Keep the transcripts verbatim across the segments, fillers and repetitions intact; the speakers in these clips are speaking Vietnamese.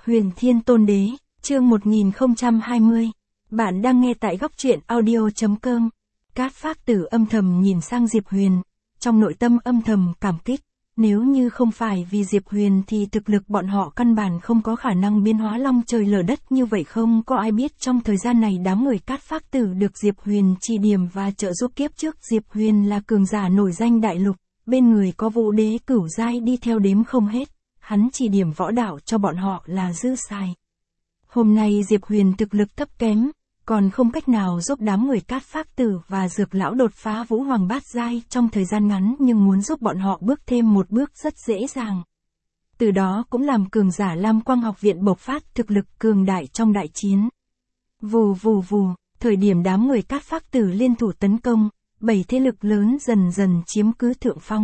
Huyền Thiên Tôn Đế, chương một nghìn không trăm hai mươi. Bạn đang nghe tại góc truyện audio.com. Cát Phác Tử âm thầm nhìn sang Diệp Huyền, trong nội tâm âm thầm cảm kích. Nếu như không phải vì Diệp Huyền thì thực lực bọn họ căn bản không có khả năng biến hóa long trời lở đất như vậy. Không có ai biết trong thời gian này đám người Cát Phác Tử được Diệp Huyền chỉ điểm và trợ giúp. Kiếp trước Diệp Huyền là cường giả nổi danh đại lục, bên người có Vũ Đế cửu giai đi theo đếm không hết, hắn chỉ điểm võ đạo cho bọn họ là dư xài. Hôm nay Diệp Huyền thực lực thấp kém, còn không cách nào giúp đám người Cát Phác Tử và Dược Lão đột phá Vũ Hoàng bát giai trong thời gian ngắn, nhưng muốn giúp bọn họ bước thêm một bước rất dễ dàng. Từ đó cũng làm cường giả Lam Quang học viện bộc phát thực lực cường đại trong đại chiến. Vù vù vù, thời điểm đám người Cát Phác Tử liên thủ tấn công, bảy thế lực lớn dần dần chiếm cứ thượng phong.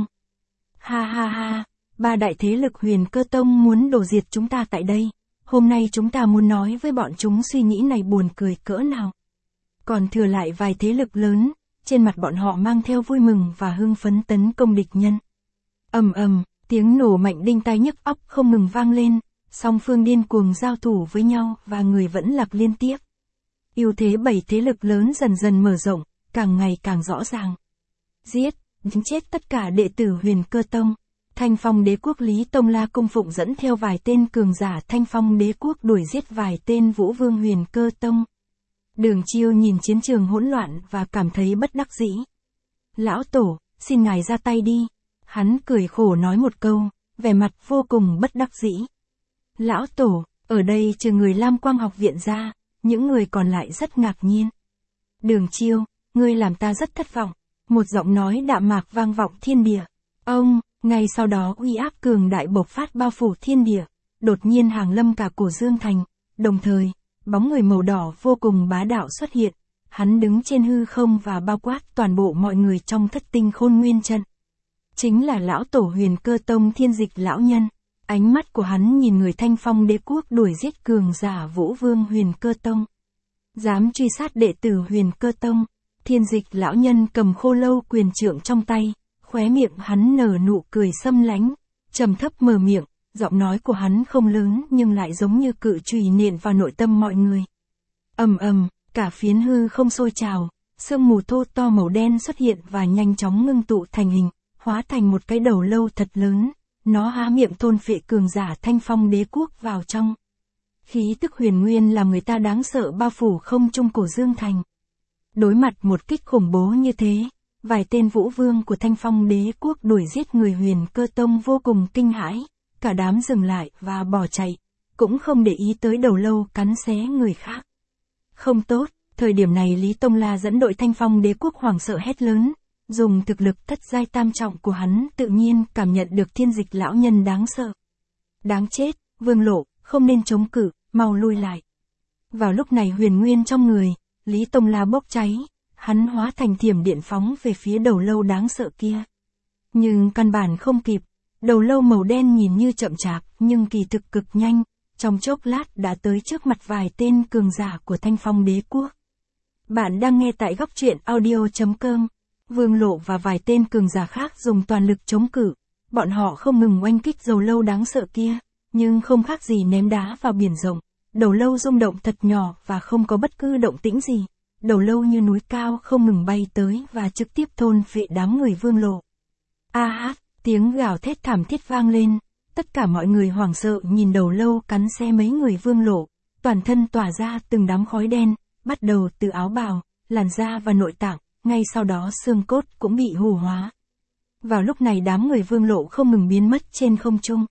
Ha ha ha, ba đại thế lực Huyền Cơ Tông muốn đổ diệt chúng ta tại đây. Hôm nay chúng ta muốn nói với bọn chúng suy nghĩ này buồn cười cỡ nào. Còn thừa lại vài thế lực lớn, trên mặt bọn họ mang theo vui mừng và hưng phấn tấn công địch nhân. Ầm ầm, tiếng nổ mạnh đinh tai nhức óc không ngừng vang lên, song phương điên cuồng giao thủ với nhau và người vẫn lạc liên tiếp. Ưu thế bảy thế lực lớn dần dần mở rộng, càng ngày càng rõ ràng. Giết, đánh chết tất cả đệ tử Huyền Cơ Tông. Thanh Phong Đế quốc Lý Tông La cung phụng dẫn theo vài tên cường giả Thanh Phong Đế quốc đuổi giết vài tên Vũ Vương Huyền Cơ Tông. Đường Chiêu nhìn chiến trường hỗn loạn và cảm thấy bất đắc dĩ. Lão Tổ, xin ngài ra tay đi. Hắn cười khổ nói một câu, vẻ mặt vô cùng bất đắc dĩ. Lão Tổ, ở đây trừ người Lam Quang học viện ra, những người còn lại rất ngạc nhiên. Đường Chiêu, ngươi làm ta rất thất vọng. Một giọng nói đạm mạc vang vọng thiên địa. Ông, ngay sau đó uy áp cường đại bộc phát bao phủ thiên địa, đột nhiên hàng lâm cả Cổ Dương Thành, đồng thời, bóng người màu đỏ vô cùng bá đạo xuất hiện, hắn đứng trên hư không và bao quát toàn bộ mọi người trong Thất Tinh Khôn Nguyên Trận. Chính là lão tổ Huyền Cơ Tông Thiên Dịch lão nhân, ánh mắt của hắn nhìn người Thanh Phong Đế quốc đuổi giết cường giả Vũ Vương Huyền Cơ Tông. Dám truy sát đệ tử Huyền Cơ Tông, Thiên Dịch lão nhân cầm khô lâu quyền trượng trong tay. Khóe miệng hắn nở nụ cười xâm lánh, trầm thấp mở miệng, giọng nói của hắn không lớn nhưng lại giống như cự chùy nện vào nội tâm mọi người. Ầm ầm, cả phiến hư không sôi trào, sương mù thô to màu đen xuất hiện và nhanh chóng ngưng tụ thành hình, hóa thành một cái đầu lâu thật lớn, nó há miệng thôn phệ cường giả Thanh Phong Đế quốc vào trong. Khí tức huyền nguyên làm người ta đáng sợ bao phủ không trung Cổ Dương Thành. Đối mặt một kích khủng bố như thế, vài tên Vũ Vương của Thanh Phong Đế quốc đuổi giết người Huyền Cơ Tông vô cùng kinh hãi, cả đám dừng lại và bỏ chạy, cũng không để ý tới đầu lâu cắn xé người khác. Không tốt, thời điểm này Lý Tông La dẫn đội Thanh Phong Đế quốc hoảng sợ hét lớn, dùng thực lực thất giai tam trọng của hắn tự nhiên cảm nhận được Thiên Dịch lão nhân đáng sợ. Đáng chết, Vương Lộ, không nên chống cự, mau lui lại. Vào lúc này huyền nguyên trong người, Lý Tông La bốc cháy. Hắn hóa thành thiểm điện phóng về phía đầu lâu đáng sợ kia. Nhưng căn bản không kịp, đầu lâu màu đen nhìn như chậm chạp nhưng kỳ thực cực nhanh, trong chốc lát đã tới trước mặt vài tên cường giả của Thanh Phong Đế quốc. Bạn đang nghe tại góc truyện audio.com. Vương Lộ và vài tên cường giả khác dùng toàn lực chống cự, bọn họ không ngừng oanh kích đầu lâu đáng sợ kia, nhưng không khác gì ném đá vào biển rộng, đầu lâu rung động thật nhỏ và không có bất cứ động tĩnh gì. Đầu lâu như núi cao không ngừng bay tới và trực tiếp thôn phệ đám người Vương Lộ. A hát, tiếng gào thét thảm thiết vang lên, tất cả mọi người hoảng sợ nhìn đầu lâu cắn xé mấy người Vương Lộ, toàn thân tỏa ra từng đám khói đen, bắt đầu từ áo bào, làn da và nội tạng, ngay sau đó xương cốt cũng bị hủ hóa. Vào lúc này đám người Vương Lộ không ngừng biến mất trên không trung.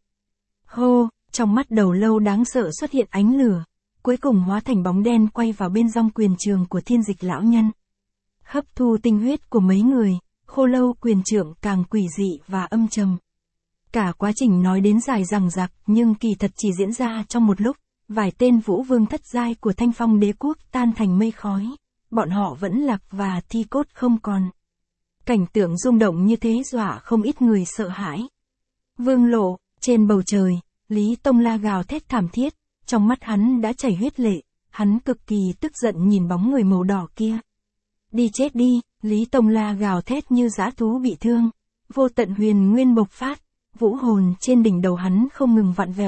Hô, trong mắt đầu lâu đáng sợ xuất hiện ánh lửa. Cuối cùng hóa thành bóng đen quay vào bên dòng quyền trường của Thiên Dịch lão nhân. Hấp thu tinh huyết của mấy người, khô lâu quyền trượng càng quỷ dị và âm trầm. Cả quá trình nói đến dài dằng dặc nhưng kỳ thật chỉ diễn ra trong một lúc, vài tên Vũ Vương thất giai của Thanh Phong Đế quốc tan thành mây khói, bọn họ vẫn lạc và thi cốt không còn. Cảnh tượng rung động như thế dọa không ít người sợ hãi. Vương Lộ, trên bầu trời, Lý Tông La gào thét thảm thiết. Trong mắt hắn đã chảy huyết lệ, hắn cực kỳ tức giận nhìn bóng người màu đỏ kia. Đi chết đi, Lý Tông La gào thét như dã thú bị thương. Vô tận huyền nguyên bộc phát, vũ hồn trên đỉnh đầu hắn không ngừng vặn vẹo,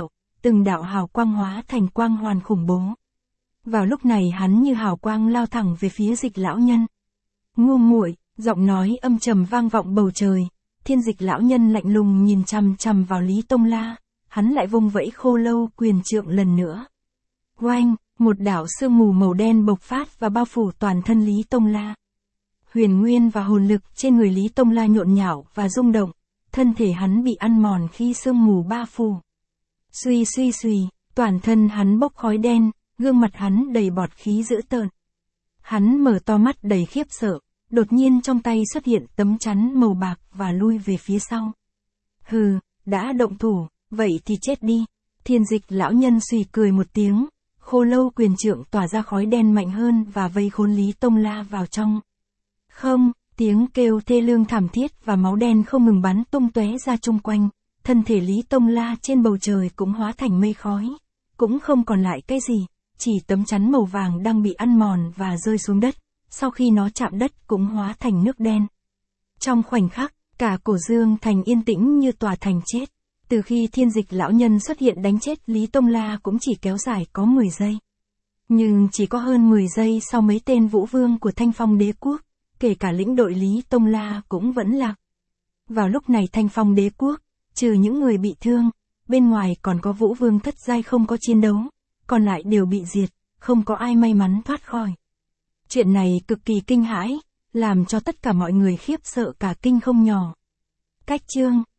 từng đạo hào quang hóa thành quang hoàn khủng bố. Vào lúc này hắn như hào quang lao thẳng về phía Dịch lão nhân. Ngu muội, giọng nói âm trầm vang vọng bầu trời. Thiên Dịch lão nhân lạnh lùng nhìn chằm chằm vào Lý Tông La, hắn lại vung vẫy khô lâu quyền trượng lần nữa. Oanh, một đạo sương mù màu đen bộc phát và bao phủ toàn thân Lý Tông La. Huyền nguyên và hồn lực trên người Lý Tông La nhộn nhạo và rung động, thân thể hắn bị ăn mòn khi sương mù bao phủ. Suy suy suy, toàn thân hắn bốc khói đen, gương mặt hắn đầy bọt khí dữ tợn. Hắn mở to mắt đầy khiếp sợ, đột nhiên trong tay xuất hiện tấm chắn màu bạc và lui về phía sau. Hừ, đã động thủ, vậy thì chết đi. Thiên Dịch lão nhân suy cười một tiếng, khô lâu quyền trượng tỏa ra khói đen mạnh hơn và vây khốn Lý Tông La vào trong. Không, tiếng kêu thê lương thảm thiết và máu đen không ngừng bắn tung tóe ra chung quanh, thân thể Lý Tông La trên bầu trời cũng hóa thành mây khói, cũng không còn lại cái gì, chỉ tấm chắn màu vàng đang bị ăn mòn và rơi xuống đất, sau khi nó chạm đất cũng hóa thành nước đen. Trong khoảnh khắc, cả cổ Dương thành yên tĩnh như tòa thành chết. Từ khi Thiên Dịch lão nhân xuất hiện đánh chết Lý Tông La cũng chỉ kéo dài có mười giây. Nhưng chỉ có hơn mười giây sau mấy tên vũ vương của Thanh Phong đế quốc, kể cả lĩnh đội Lý Tông La cũng vẫn lạc. Vào lúc này Thanh Phong đế quốc, trừ những người bị thương, bên ngoài còn có vũ vương thất giai không có chiến đấu, còn lại đều bị diệt, không có ai may mắn thoát khỏi. Chuyện này cực kỳ kinh hãi, làm cho tất cả mọi người khiếp sợ cả kinh không nhỏ. Cách chương